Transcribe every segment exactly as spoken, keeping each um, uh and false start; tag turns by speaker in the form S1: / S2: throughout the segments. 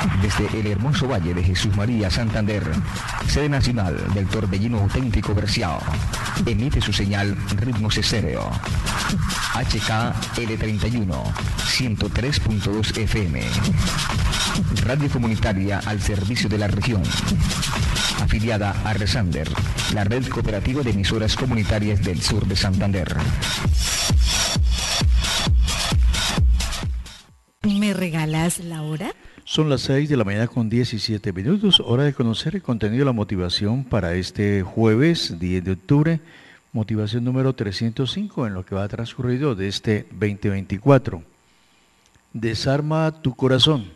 S1: Desde el hermoso valle de Jesús María, Santander, sede nacional del torbellino auténtico Berciao, emite su señal Ritmos Estéreo. H K L treinta y uno, ciento tres punto dos F M. Radio comunitaria al servicio de la región. Afiliada a Resander, la red cooperativa de emisoras comunitarias del sur de Santander.
S2: ¿Me regalas la hora?
S3: Son las seis de la mañana con diecisiete minutos, hora de conocer el contenido de la motivación para este jueves diez de octubre, motivación número trescientos cinco en lo que va transcurrido de este veinte veinticuatro. Desarma tu corazón.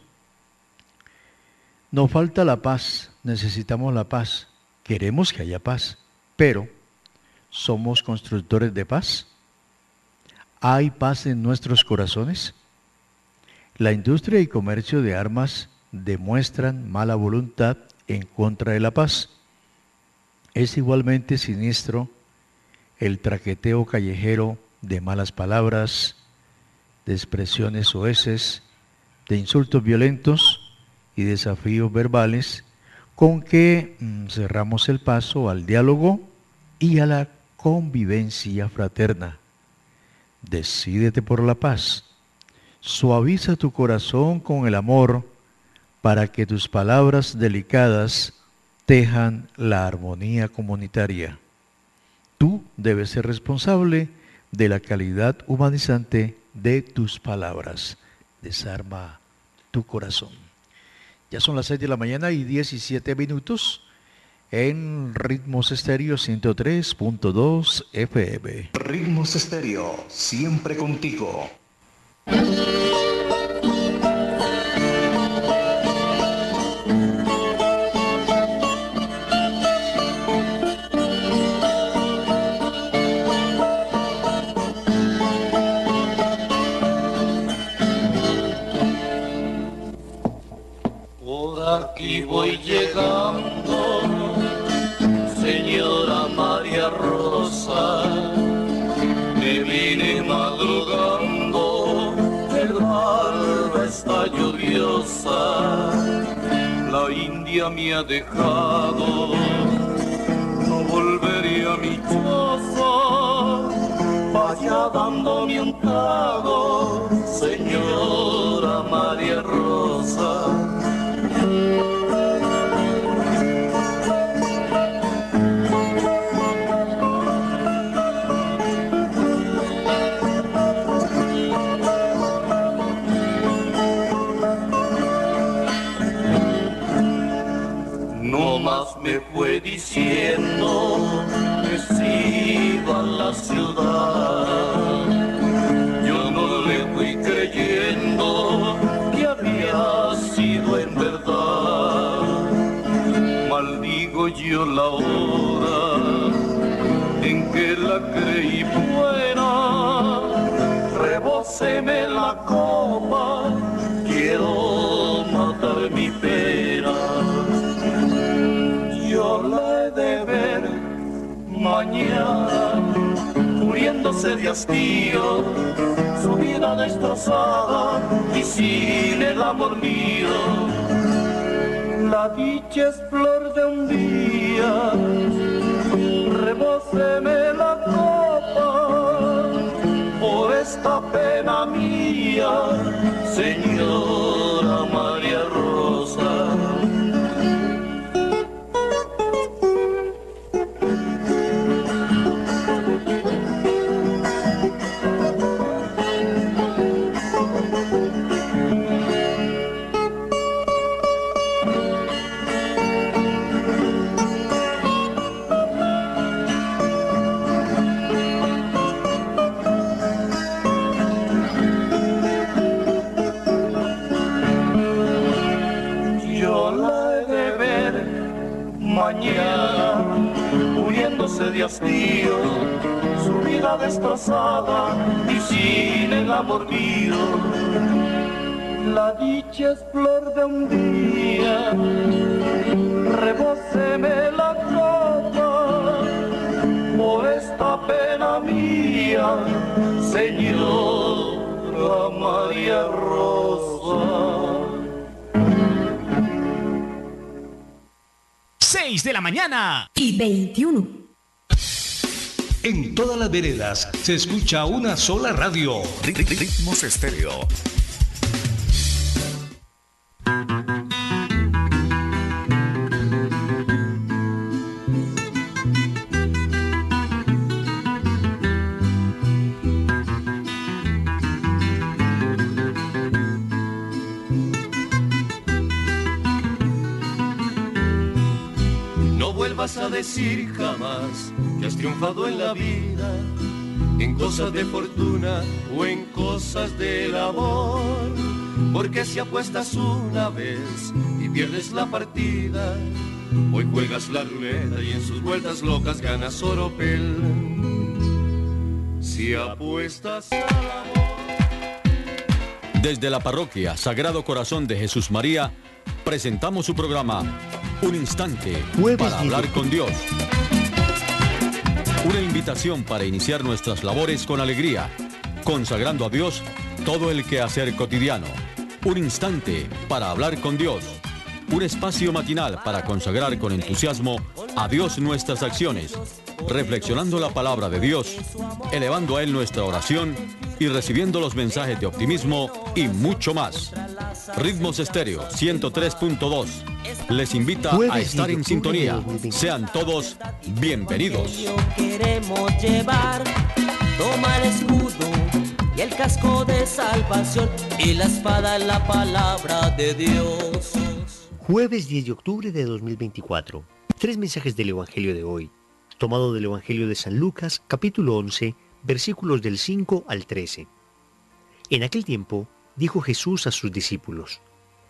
S3: Nos falta la paz, necesitamos la paz, queremos que haya paz, pero ¿somos constructores de paz? ¿Hay paz en nuestros corazones? La industria y comercio de armas demuestran mala voluntad en contra de la paz. Es igualmente siniestro el traqueteo callejero de malas palabras, de expresiones soeces, de insultos violentos y desafíos verbales con que mm, cerramos el paso al diálogo y a la convivencia fraterna. Decídete por la paz. Suaviza tu corazón con el amor para que tus palabras delicadas tejan la armonía comunitaria. Tú debes ser responsable de la calidad humanizante de tus palabras. Desarma tu corazón. Ya son las seis de la mañana y diecisiete minutos en Ritmos Estéreo ciento tres punto dos F M.
S4: Ritmos Estéreo, siempre contigo.
S5: Por aquí voy llegando, señora María Rosa, me vine madrugando, el alba está lluviosa, la India me ha dejado, no volveré a mi choza, vaya dándome un trago, señora María Rosa. Me fue diciendo que se iba a la ciudad. Yo no le fui creyendo que había sido en verdad. Maldigo yo la hora en que la creí buena. Rebóseme la copa, quiero matar mi pena. Yo la he de ver mañana, muriéndose de hastío, su vida destrozada y sin el amor mío. La dicha es flor de un día, rebóseme la copa, por esta pena mía, señora María Rosa. Mañana, muriéndose de hastío, su vida destrozada y sin el amor mío. La dicha es flor de un día, rebóseme la copa, por esta pena mía, señora María Rosa.
S6: seis de la mañana.
S2: Y veintiuno.
S4: En todas las veredas se escucha una sola radio.
S7: Ritmos Estéreo.
S5: Vas a decir jamás que has triunfado en la vida, en cosas de fortuna o en cosas del amor, porque si apuestas una vez y pierdes la partida, hoy juegas la ruleta y en sus vueltas locas ganas oropel. Si apuestas al amor.
S8: Desde la parroquia Sagrado Corazón de Jesús María, presentamos su programa Un Instante para hablar con Dios. Una invitación para iniciar nuestras labores con alegría, consagrando a Dios todo el quehacer cotidiano. Un instante para hablar con Dios. Un espacio matinal para consagrar con entusiasmo a Dios nuestras acciones, reflexionando la palabra de Dios, elevando a Él nuestra oración y recibiendo los mensajes de optimismo y mucho más. Ritmos Estéreo ciento tres punto dos les invita a estar en sintonía. Sean todos bienvenidos.
S9: Queremos llevar, toma el escudo y el casco de salvación y la espada, la palabra de Dios.
S10: Jueves diez de octubre de dos mil veinticuatro. Tres mensajes del Evangelio de hoy, tomado del Evangelio de San Lucas, capítulo once, versículos del cinco al trece. En aquel tiempo, dijo Jesús a sus discípulos: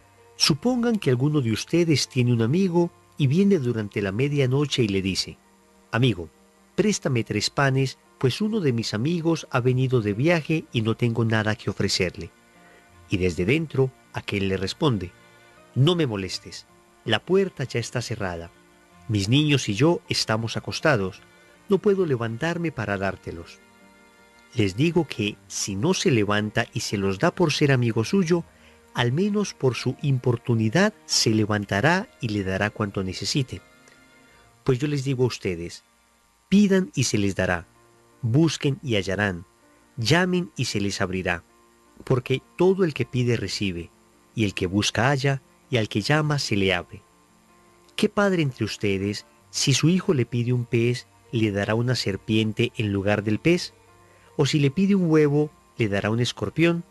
S10: Supongan que alguno de ustedes tiene un amigo y viene durante la medianoche y le dice: Amigo, préstame tres panes, pues uno de mis amigos ha venido de viaje y no tengo nada que ofrecerle. Y desde dentro, aquel le responde: No me molestes, la puerta ya está cerrada. Mis niños y yo estamos acostados, no puedo levantarme para dártelos. Les digo que, si no se levanta y se los da por ser amigo suyo, al menos por su importunidad se levantará y le dará cuanto necesite. Pues yo les digo a ustedes, pidan y se les dará, busquen y hallarán, llamen y se les abrirá, porque todo el que pide recibe, y el que busca halla, y al que llama se le abre. ¿Qué padre entre ustedes, si su hijo le pide un pez, le dará una serpiente en lugar del pez? ¿O si le pide un huevo, le dará un escorpión?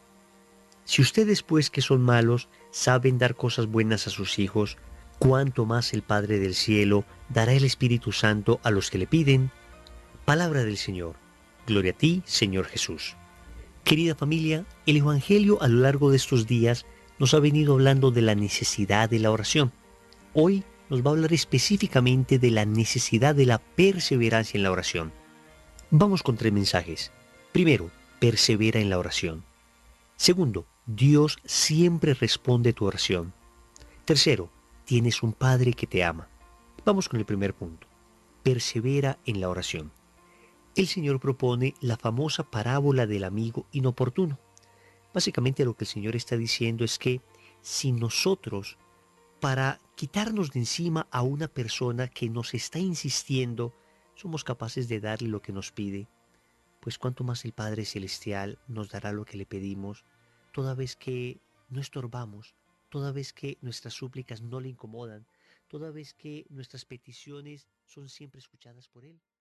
S10: Si ustedes, pues, que son malos, saben dar cosas buenas a sus hijos, ¿cuánto más el Padre del cielo dará el Espíritu Santo a los que le piden? Palabra del Señor. Gloria a ti, Señor Jesús. Querida familia, el Evangelio a lo largo de estos días nos ha venido hablando de la necesidad de la oración. Hoy nos va a hablar específicamente de la necesidad de la perseverancia en la oración. Vamos con tres mensajes. Primero, persevera en la oración. Segundo, Dios siempre responde tu oración. Tercero, tienes un Padre que te ama. Vamos con el primer punto. Persevera en la oración. El Señor propone la famosa parábola del amigo inoportuno. Básicamente lo que el Señor está diciendo es que si nosotros, para quitarnos de encima a una persona que nos está insistiendo, somos capaces de darle lo que nos pide, pues cuánto más el Padre Celestial nos dará lo que le pedimos, toda vez que no estorbamos, toda vez que nuestras súplicas no le incomodan, toda vez que nuestras peticiones son siempre escuchadas por Él.